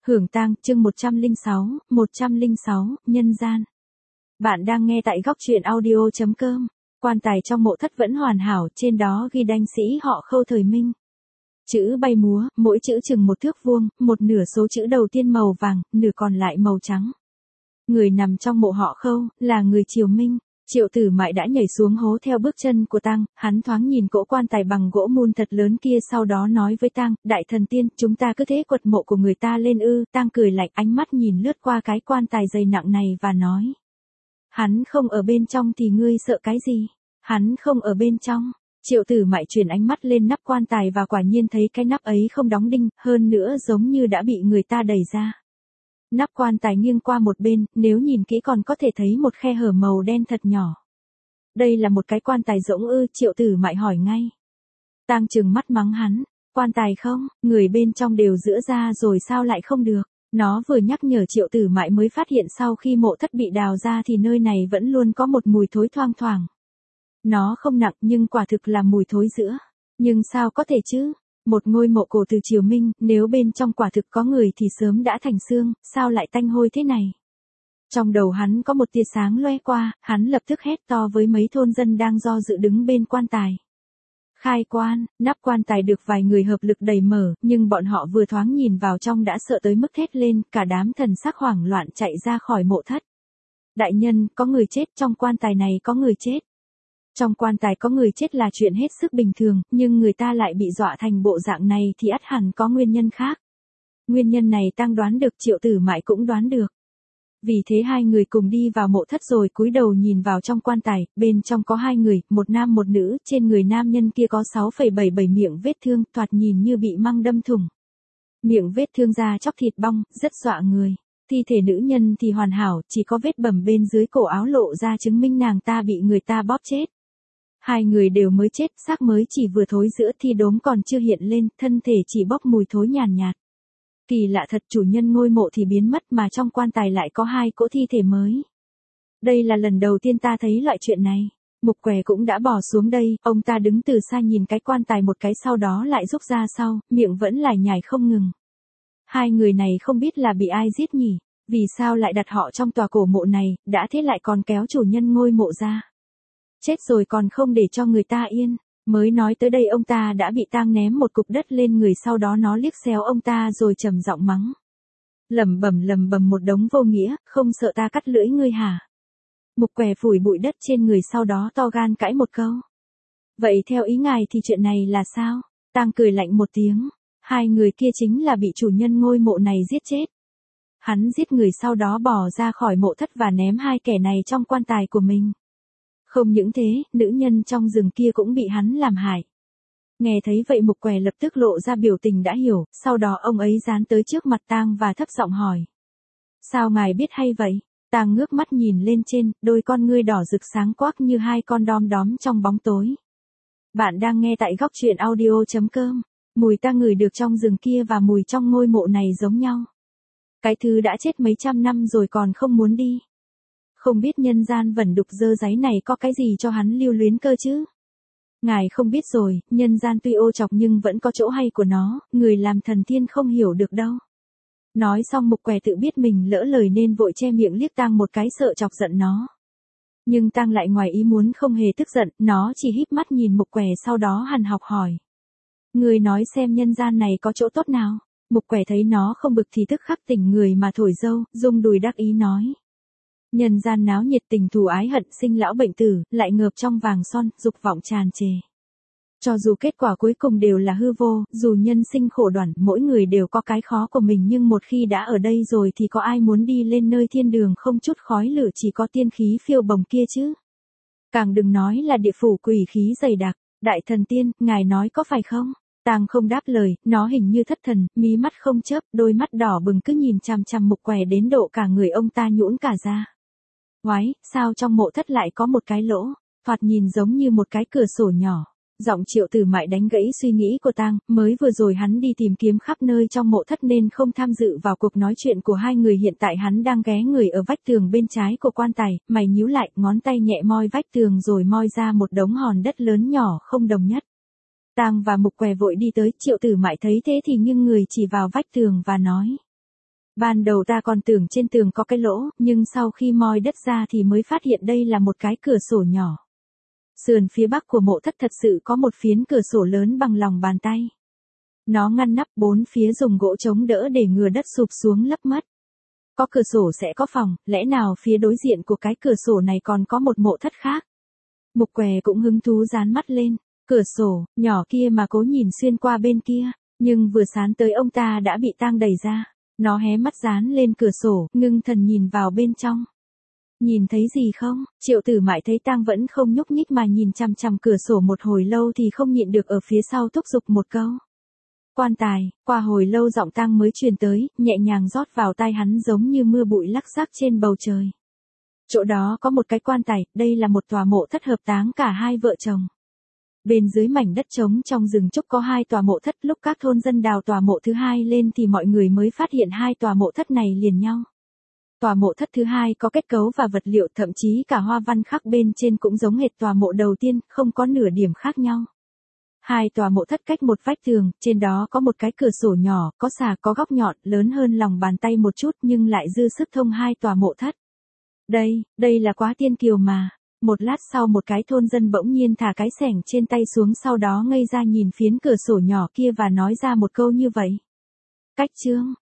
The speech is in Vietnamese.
Hưởng tang, chương 106, nhân gian. Bạn đang nghe tại góc truyện audio.com. Quan tài trong mộ thất vẫn hoàn hảo, trên đó ghi đanh sĩ họ Khâu thời Minh. Chữ bay múa, mỗi chữ chừng 1 thước vuông, một nửa số chữ đầu tiên màu vàng, nửa còn lại màu trắng. Người nằm trong mộ họ Khâu, là người Triều Minh. Triệu Tử Mại đã nhảy xuống hố theo bước chân của Tang, hắn thoáng nhìn cỗ quan tài bằng gỗ mun thật lớn kia, sau đó nói với Tang, đại thần tiên, chúng ta cứ thế quật mộ của người ta lên ư? Tang cười lạnh, ánh mắt nhìn lướt qua cái quan tài dày nặng này và nói. Hắn không ở bên trong thì ngươi sợ cái gì? Hắn không ở bên trong. Triệu Tử Mại chuyển ánh mắt lên nắp quan tài và quả nhiên thấy cái nắp ấy không đóng đinh, hơn nữa giống như đã bị người ta đẩy ra. Nắp quan tài nghiêng qua một bên, nếu nhìn kỹ còn có thể thấy một khe hở màu đen thật nhỏ. Đây là một cái quan tài rỗng ư? Triệu Tử Mại hỏi ngay. Tang trừng mắt mắng hắn, quan tài không, người bên trong đều giữa ra rồi sao lại không được? Nó vừa nhắc nhở Triệu Tử Mại mới phát hiện sau khi mộ thất bị đào ra thì nơi này vẫn luôn có một mùi thối thoang thoảng. Nó không nặng nhưng quả thực là mùi thối giữa. Nhưng sao có thể chứ? Một ngôi mộ cổ từ Triều Minh, nếu bên trong quả thực có người thì sớm đã thành xương, sao lại tanh hôi thế này? Trong đầu hắn có một tia sáng loe qua, hắn lập tức hét to với mấy thôn dân đang do dự đứng bên quan tài. Khai quan, nắp quan tài được vài người hợp lực đẩy mở, nhưng bọn họ vừa thoáng nhìn vào trong đã sợ tới mức thét lên, cả đám thần sắc hoảng loạn chạy ra khỏi mộ thất. Đại nhân, có người chết, trong quan tài này có người chết. Trong quan tài có người chết là chuyện hết sức bình thường, nhưng người ta lại bị dọa thành bộ dạng này thì ắt hẳn có nguyên nhân khác. Nguyên nhân này Tang đoán được, Triệu Tử Mại cũng đoán được. Vì thế hai người cùng đi vào mộ thất rồi cúi đầu nhìn vào trong quan tài, bên trong có 2 người, một nam một nữ, trên người nam nhân kia có 6,77 miệng vết thương, thoạt nhìn như bị măng đâm thủng. Miệng vết thương da chóc thịt bong, rất dọa người. Thi thể nữ nhân thì hoàn hảo, chỉ có vết bầm bên dưới cổ áo lộ ra chứng minh nàng ta bị người ta bóp chết. 2 người đều mới chết, xác mới chỉ vừa thối giữa thì đốm còn chưa hiện lên, thân thể chỉ bốc mùi thối nhàn nhạt. Kỳ lạ thật, chủ nhân ngôi mộ thì biến mất mà trong quan tài lại có 2 cỗ thi thể mới. Đây là lần đầu tiên ta thấy loại chuyện này. Mục Què cũng đã bỏ xuống đây, ông ta đứng từ xa nhìn cái quan tài một cái sau đó lại rút ra sau, miệng vẫn lải nhải không ngừng. 2 người này không biết là bị ai giết nhỉ? Vì sao lại đặt họ trong tòa cổ mộ này, đã thế lại còn kéo chủ nhân ngôi mộ ra? Chết rồi còn không để cho người ta yên. Mới nói tới đây ông ta đã bị Tang ném một cục đất lên người, sau đó nó liếc xéo ông ta rồi trầm giọng mắng. Lẩm bẩm một đống vô nghĩa, không sợ ta cắt lưỡi ngươi hả? Mục Què phủi bụi đất trên người sau đó to gan cãi một câu. Vậy theo ý ngài thì chuyện này là sao? Tang cười lạnh một tiếng. 2 người kia chính là bị chủ nhân ngôi mộ này giết chết. Hắn giết người sau đó bỏ ra khỏi mộ thất và ném 2 kẻ này trong quan tài của mình. Không những thế, nữ nhân trong rừng kia cũng bị hắn làm hại. Nghe thấy vậy Mục Què lập tức lộ ra biểu tình đã hiểu, sau đó ông ấy dán tới trước mặt Tang và thấp giọng hỏi. Sao ngài biết hay vậy? Tang ngước mắt nhìn lên trên, đôi con ngươi đỏ rực sáng quắc như 2 con đom đóm trong bóng tối. Bạn đang nghe tại góc truyện audio.com. Mùi ta ngửi được trong rừng kia và mùi trong ngôi mộ này giống nhau. Cái thứ đã chết mấy trăm năm rồi còn không muốn đi. Không biết nhân gian vẩn đục dơ dáy này có cái gì cho hắn lưu luyến cơ chứ? Ngài không biết rồi, nhân gian tuy ô trọc nhưng vẫn có chỗ hay của nó, người làm thần tiên không hiểu được đâu. Nói xong Mục Què tự biết mình lỡ lời nên vội che miệng liếc Tang một cái sợ chọc giận nó. Nhưng Tang lại ngoài ý muốn không hề tức giận, nó chỉ híp mắt nhìn Mục Què sau đó hằn học hỏi. Người nói xem nhân gian này có chỗ tốt nào? Mục Què thấy nó không bực thì tức khắc tỉnh người mà thổi dâu, rung đùi đắc ý nói. Nhân gian náo nhiệt, tình thù ái hận, sinh lão bệnh tử, lại ngợp trong vàng son, dục vọng tràn trề. Cho dù kết quả cuối cùng đều là hư vô, dù nhân sinh khổ đoản, mỗi người đều có cái khó của mình, nhưng một khi đã ở đây rồi thì có ai muốn đi lên nơi thiên đường không chút khói lửa chỉ có tiên khí phiêu bồng kia chứ? Càng đừng nói là địa phủ quỷ khí dày đặc. Đại thần tiên, ngài nói có phải không? Tang không đáp lời, nó hình như thất thần, mí mắt không chớp, đôi mắt đỏ bừng cứ nhìn chằm chằm Mục Què đến độ cả người ông ta nhũn cả ra. Oái, sao trong mộ thất lại có một cái lỗ, thoạt nhìn giống như một cái cửa sổ nhỏ. Giọng Triệu Tử Mại đánh gãy suy nghĩ của Tang, mới vừa rồi hắn đi tìm kiếm khắp nơi trong mộ thất nên không tham dự vào cuộc nói chuyện của 2 người, hiện tại hắn đang ghé người ở vách tường bên trái của quan tài, mày nhíu lại, ngón tay nhẹ moi vách tường rồi moi ra một đống hòn đất lớn nhỏ không đồng nhất. Tang và Mục Què vội đi tới, Triệu Tử Mại thấy thế thì nghiêng người chỉ vào vách tường và nói. Ban đầu ta còn tưởng trên tường có cái lỗ, nhưng sau khi moi đất ra thì mới phát hiện đây là một cái cửa sổ nhỏ. Sườn phía bắc của mộ thất thật sự có một phiến cửa sổ lớn bằng lòng bàn tay. Nó ngăn nắp bốn phía dùng gỗ chống đỡ để ngừa đất sụp xuống lấp mất. Có cửa sổ sẽ có phòng, lẽ nào phía đối diện của cái cửa sổ này còn có một mộ thất khác? Mục Què cũng hứng thú dán mắt lên, cửa sổ, nhỏ kia mà cố nhìn xuyên qua bên kia, nhưng vừa sán tới ông ta đã bị tang đẩy ra. Nó hé mắt dán lên cửa sổ, ngưng thần nhìn vào bên trong. Nhìn thấy gì không? Triệu Tử Mại thấy tang vẫn không nhúc nhích mà nhìn chằm chằm cửa sổ một hồi lâu thì không nhịn được ở phía sau thúc giục một câu. Quan tài, qua hồi lâu giọng tang mới truyền tới, nhẹ nhàng rót vào tai hắn giống như mưa bụi lắc rắc trên bầu trời. Chỗ đó có một cái quan tài, đây là một tòa mộ thất hợp táng cả hai vợ chồng. Bên dưới mảnh đất trống trong rừng trúc có hai tòa mộ thất, lúc các thôn dân đào tòa mộ thứ hai lên thì mọi người mới phát hiện hai tòa mộ thất này liền nhau. Tòa mộ thất thứ hai có kết cấu và vật liệu, thậm chí cả hoa văn khắc bên trên cũng giống hệt tòa mộ đầu tiên, không có nửa điểm khác nhau. Hai tòa mộ thất cách một vách tường, trên đó có một cái cửa sổ nhỏ, có xà có góc nhọn, lớn hơn lòng bàn tay một chút nhưng lại dư sức thông hai tòa mộ thất. Đây là quá tiên kiều mà. Một lát sau một cái thôn dân bỗng nhiên thả cái xẻng trên tay xuống, sau đó ngây ra nhìn phiến cửa sổ nhỏ kia và nói ra một câu như vậy. Cách chương.